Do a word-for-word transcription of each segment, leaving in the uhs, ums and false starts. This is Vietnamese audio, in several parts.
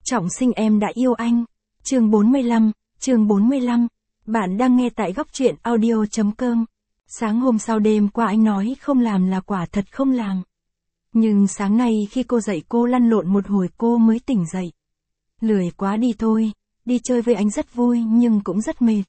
Trọng sinh em đã yêu anh. Chương bốn mươi lăm, chương bốn mươi lăm. Bạn đang nghe tại góc truyện audio chấm com. Sáng hôm sau đêm qua anh nói không làm là quả thật không làm. Nhưng sáng nay khi cô dậy cô lăn lộn một hồi cô mới tỉnh dậy. Lười quá đi thôi, đi chơi với anh rất vui nhưng cũng rất mệt.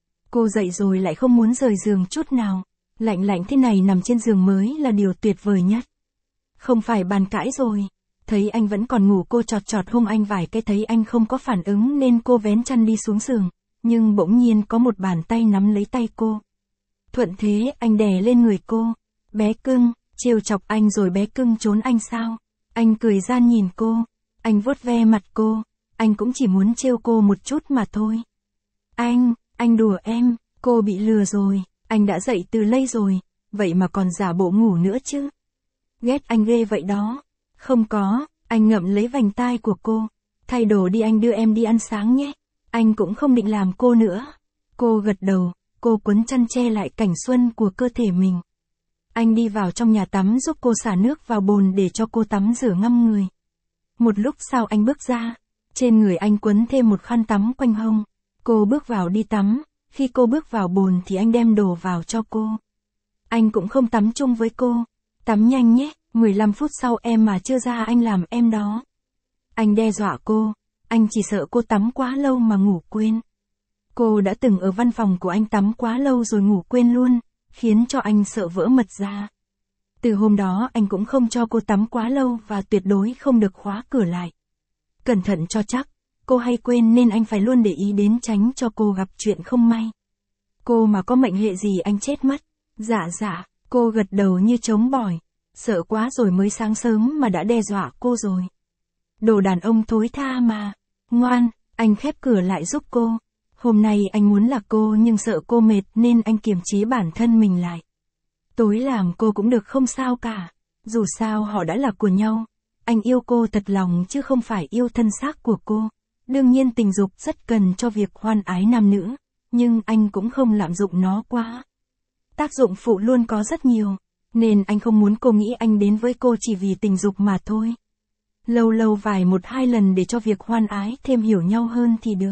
Cô dậy rồi lại không muốn rời giường chút nào. Lạnh lạnh thế này nằm trên giường mới là điều tuyệt vời nhất. Không phải bàn cãi rồi. Thấy anh vẫn còn ngủ cô chọt chọt hôn anh vài cái, thấy anh không có phản ứng nên cô vén chăn đi xuống giường. Nhưng bỗng nhiên có một bàn tay nắm lấy tay cô. Thuận thế anh đè lên người cô. Bé cưng, trêu chọc anh rồi bé cưng trốn anh sao? Anh cười gian nhìn cô. Anh vuốt ve mặt cô. Anh cũng chỉ muốn trêu cô một chút mà thôi. Anh, anh đùa em, cô bị lừa rồi. Anh đã dậy từ lây rồi, vậy mà còn giả bộ ngủ nữa chứ. Ghét anh ghê vậy đó. Không có, anh ngậm lấy vành tai của cô. Thay đồ đi, anh đưa em đi ăn sáng nhé. Anh cũng không định làm cô nữa. Cô gật đầu, cô quấn chăn che lại cảnh xuân của cơ thể mình. Anh đi vào trong nhà tắm giúp cô xả nước vào bồn để cho cô tắm rửa ngâm người. Một lúc sau anh bước ra, trên người anh quấn thêm một khăn tắm quanh hông. Cô bước vào đi tắm, khi cô bước vào bồn thì anh đem đồ vào cho cô. Anh cũng không tắm chung với cô. Tắm nhanh nhé, mười lăm phút sau em mà chưa ra anh làm em đó. Anh đe dọa cô, anh chỉ sợ cô tắm quá lâu mà ngủ quên. Cô đã từng ở văn phòng của anh tắm quá lâu rồi ngủ quên luôn, khiến cho anh sợ vỡ mật ra. Từ hôm đó anh cũng không cho cô tắm quá lâu và tuyệt đối không được khóa cửa lại. Cẩn thận cho chắc, cô hay quên nên anh phải luôn để ý đến tránh cho cô gặp chuyện không may. Cô mà có mệnh hệ gì anh chết mất. Dạ dạ, cô gật đầu như trống bỏi. Sợ quá rồi, mới sáng sớm mà đã đe dọa cô rồi. Đồ đàn ông thối tha mà. Ngoan, anh khép cửa lại giúp cô. Hôm nay anh muốn là cô nhưng sợ cô mệt nên anh kiềm chế bản thân mình lại. Tối làm cô cũng được không sao cả. Dù sao họ đã là của nhau. Anh yêu cô thật lòng chứ không phải yêu thân xác của cô. Đương nhiên tình dục rất cần cho việc hoan ái nam nữ. Nhưng anh cũng không lạm dụng nó quá. Tác dụng phụ luôn có rất nhiều. Nên anh không muốn cô nghĩ anh đến với cô chỉ vì tình dục mà thôi. Lâu lâu vài một hai lần để cho việc hoan ái thêm hiểu nhau hơn thì được.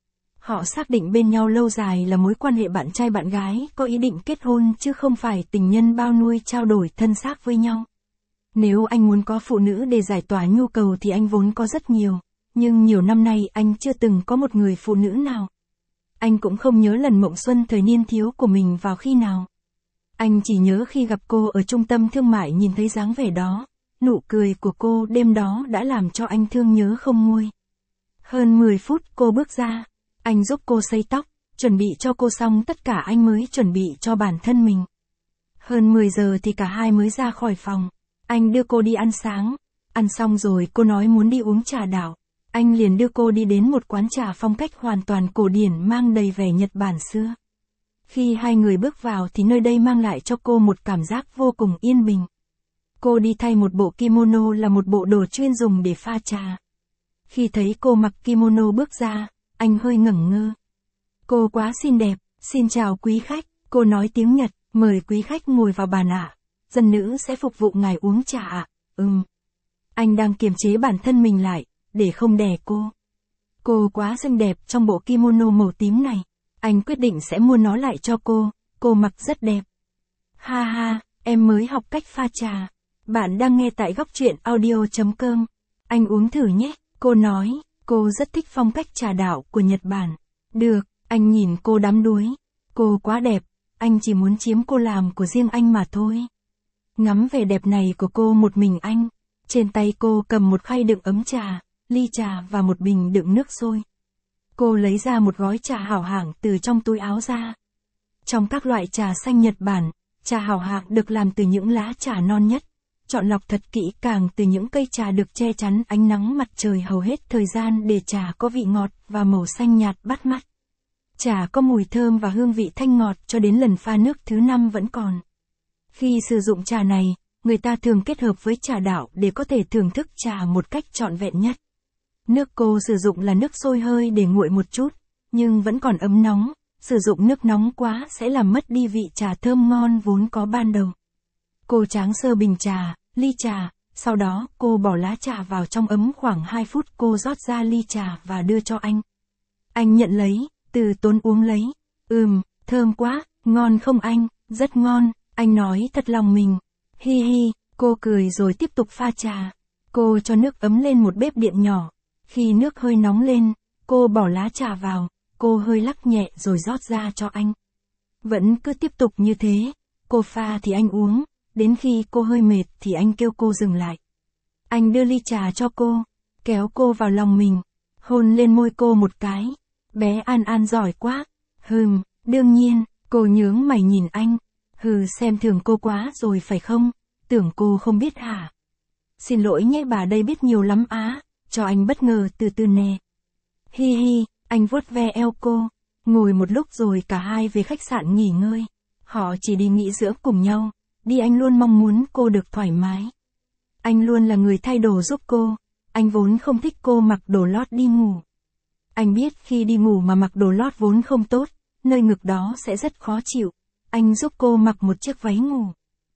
Họ xác định bên nhau lâu dài là mối quan hệ bạn trai bạn gái, có ý định kết hôn chứ không phải tình nhân bao nuôi trao đổi thân xác với nhau. Nếu anh muốn có phụ nữ để giải tỏa nhu cầu thì anh vốn có rất nhiều. Nhưng nhiều năm nay anh chưa từng có một người phụ nữ nào. Anh cũng không nhớ lần mộng xuân thời niên thiếu của mình vào khi nào. Anh chỉ nhớ khi gặp cô ở trung tâm thương mại, nhìn thấy dáng vẻ đó, nụ cười của cô đêm đó đã làm cho anh thương nhớ không nguôi. Hơn mười phút cô bước ra, anh giúp cô sấy tóc, chuẩn bị cho cô xong tất cả anh mới chuẩn bị cho bản thân mình. Hơn mười giờ thì cả hai mới ra khỏi phòng, anh đưa cô đi ăn sáng, ăn xong rồi cô nói muốn đi uống trà đảo. Anh liền đưa cô đi đến một quán trà phong cách hoàn toàn cổ điển mang đầy vẻ Nhật Bản xưa. Khi hai người bước vào thì nơi đây mang lại cho cô một cảm giác vô cùng yên bình. Cô đi thay một bộ kimono là một bộ đồ chuyên dùng để pha trà. Khi thấy cô mặc kimono bước ra, anh hơi ngẩn ngơ. Cô quá xinh đẹp, xin chào quý khách, cô nói tiếng Nhật, mời quý khách ngồi vào bàn ạ. Dân nữ sẽ phục vụ ngài uống trà ạ. Ừm. Anh đang kiềm chế bản thân mình lại, để không đè cô. Cô quá xinh đẹp trong bộ kimono màu tím này. Anh quyết định sẽ mua nó lại cho cô, cô mặc rất đẹp. Ha ha, em mới học cách pha trà. Bạn đang nghe tại góc truyện audio chấm com. Anh uống thử nhé, cô nói, cô rất thích phong cách trà đảo của Nhật Bản. Được, anh nhìn cô đắm đuối. Cô quá đẹp, anh chỉ muốn chiếm cô làm của riêng anh mà thôi. Ngắm vẻ đẹp này của cô một mình anh. Trên tay cô cầm một khay đựng ấm trà, ly trà và một bình đựng nước sôi. Cô lấy ra một gói trà hảo hạng từ trong túi áo ra. Trong các loại trà xanh Nhật Bản, trà hảo hạng được làm từ những lá trà non nhất, chọn lọc thật kỹ càng từ những cây trà được che chắn ánh nắng mặt trời hầu hết thời gian để trà có vị ngọt và màu xanh nhạt bắt mắt. Trà có mùi thơm và hương vị thanh ngọt cho đến lần pha nước thứ năm vẫn còn. Khi sử dụng trà này, người ta thường kết hợp với trà đảo để có thể thưởng thức trà một cách trọn vẹn nhất. Nước cô sử dụng là nước sôi hơi để nguội một chút, nhưng vẫn còn ấm nóng, sử dụng nước nóng quá sẽ làm mất đi vị trà thơm ngon vốn có ban đầu. Cô tráng sơ bình trà, ly trà, Sau đó, cô bỏ lá trà vào trong ấm khoảng hai phút, cô rót ra ly trà và đưa cho anh. Anh nhận lấy, từ tốn uống lấy. Ừm, thơm quá, ngon không anh? Rất ngon, anh nói thật lòng mình. Hi hi, cô cười rồi tiếp tục pha trà. Cô cho nước ấm lên một bếp điện nhỏ. Khi nước hơi nóng lên, cô bỏ lá trà vào, cô hơi lắc nhẹ rồi rót ra cho anh. Vẫn cứ tiếp tục như thế, cô pha thì anh uống, đến khi cô hơi mệt thì anh kêu cô dừng lại. Anh đưa ly trà cho cô, kéo cô vào lòng mình, hôn lên môi cô một cái. Bé An An giỏi quá. Hừm, đương nhiên, cô nhướng mày nhìn anh. Hừ, xem thường cô quá rồi phải không? Tưởng cô không biết hả? Xin lỗi nhé, bà đây biết nhiều lắm á, cho anh bất ngờ, từ từ nè. Hi hi, anh vuốt ve eo cô. Ngồi một lúc rồi cả hai về khách sạn nghỉ ngơi. Họ chỉ đi nghỉ dưỡng cùng nhau. Đi anh luôn mong muốn cô được thoải mái. Anh luôn là người thay đồ giúp cô. Anh vốn không thích cô mặc đồ lót đi ngủ. Anh biết khi đi ngủ mà mặc đồ lót vốn không tốt, nơi ngực đó sẽ rất khó chịu. Anh giúp cô mặc một chiếc váy ngủ.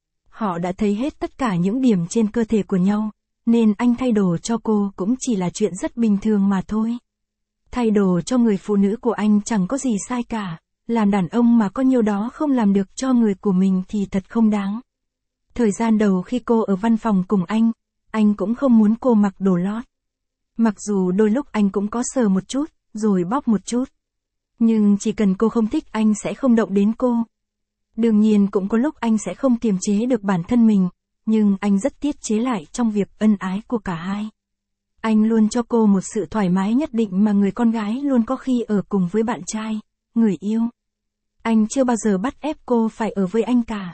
Họ đã thấy hết tất cả những điểm trên cơ thể của nhau, nên anh thay đồ cho cô cũng chỉ là chuyện rất bình thường mà thôi. Thay đồ cho người phụ nữ của anh chẳng có gì sai cả, làm đàn ông mà có nhiều đó không làm được cho người của mình thì thật không đáng. Thời gian đầu khi cô ở văn phòng cùng anh, anh cũng không muốn cô mặc đồ lót. Mặc dù đôi lúc anh cũng có sờ một chút, rồi bóp một chút. Nhưng chỉ cần cô không thích anh sẽ không động đến cô. Đương nhiên cũng có lúc anh sẽ không kiềm chế được bản thân mình, nhưng anh rất tiết chế lại trong việc ân ái của cả hai. Anh luôn cho cô một sự thoải mái nhất định mà người con gái luôn có khi ở cùng với bạn trai, người yêu. Anh chưa bao giờ bắt ép cô phải ở với anh cả.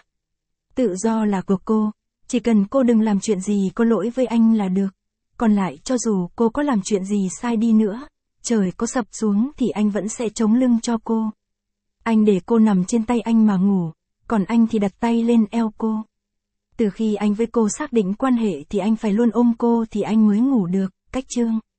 Tự do là của cô, chỉ cần cô đừng làm chuyện gì có lỗi với anh là được. Còn lại cho dù cô có làm chuyện gì sai đi nữa, trời có sập xuống thì anh vẫn sẽ chống lưng cho cô. Anh để cô nằm trên tay anh mà ngủ, còn anh thì đặt tay lên eo cô. Từ khi anh với cô xác định quan hệ thì anh phải luôn ôm cô thì anh mới ngủ được, cách chương.